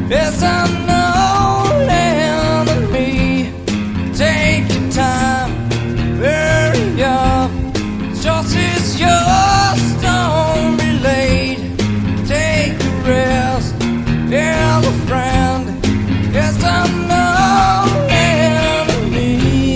Yes, I know enemy. Take your time, hurry up. Just is yours, don't be late. Take a rest, here's a friend. Yes, I know enemy.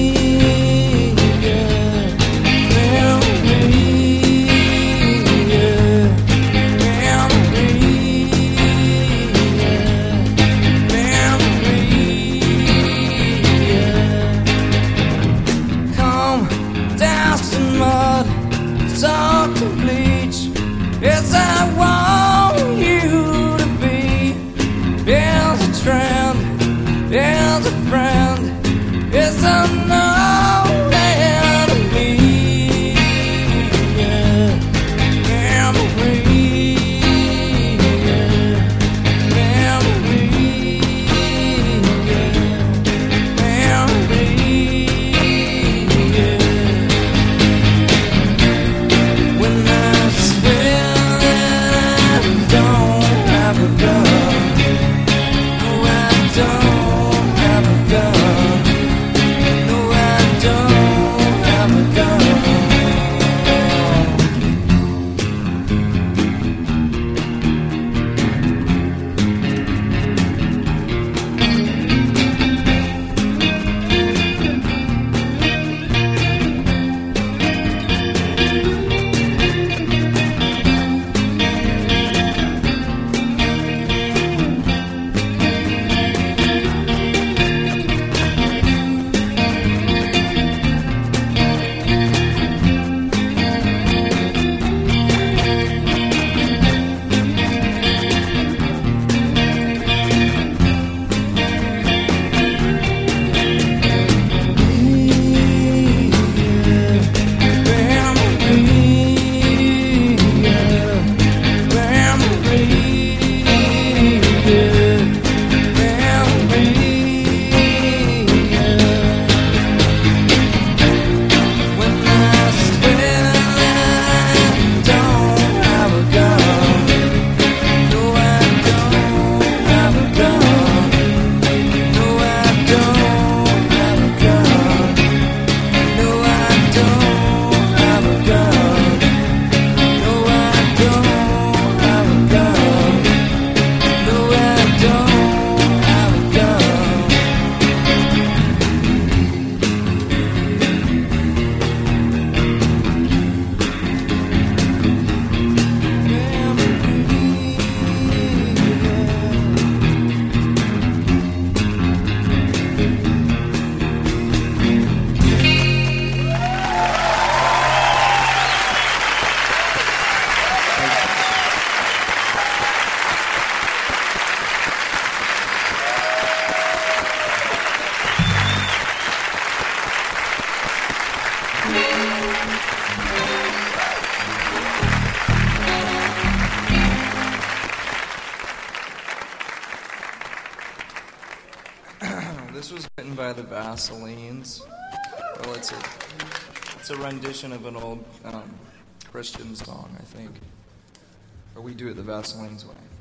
Salt and bleach. Yes, I want you to be. Here's a trend, here's a friend. Yes, I know enemy. This was written by the Vaselines. Well, it's a rendition of an old Christian song, I think. Or we do it the Vaselines way.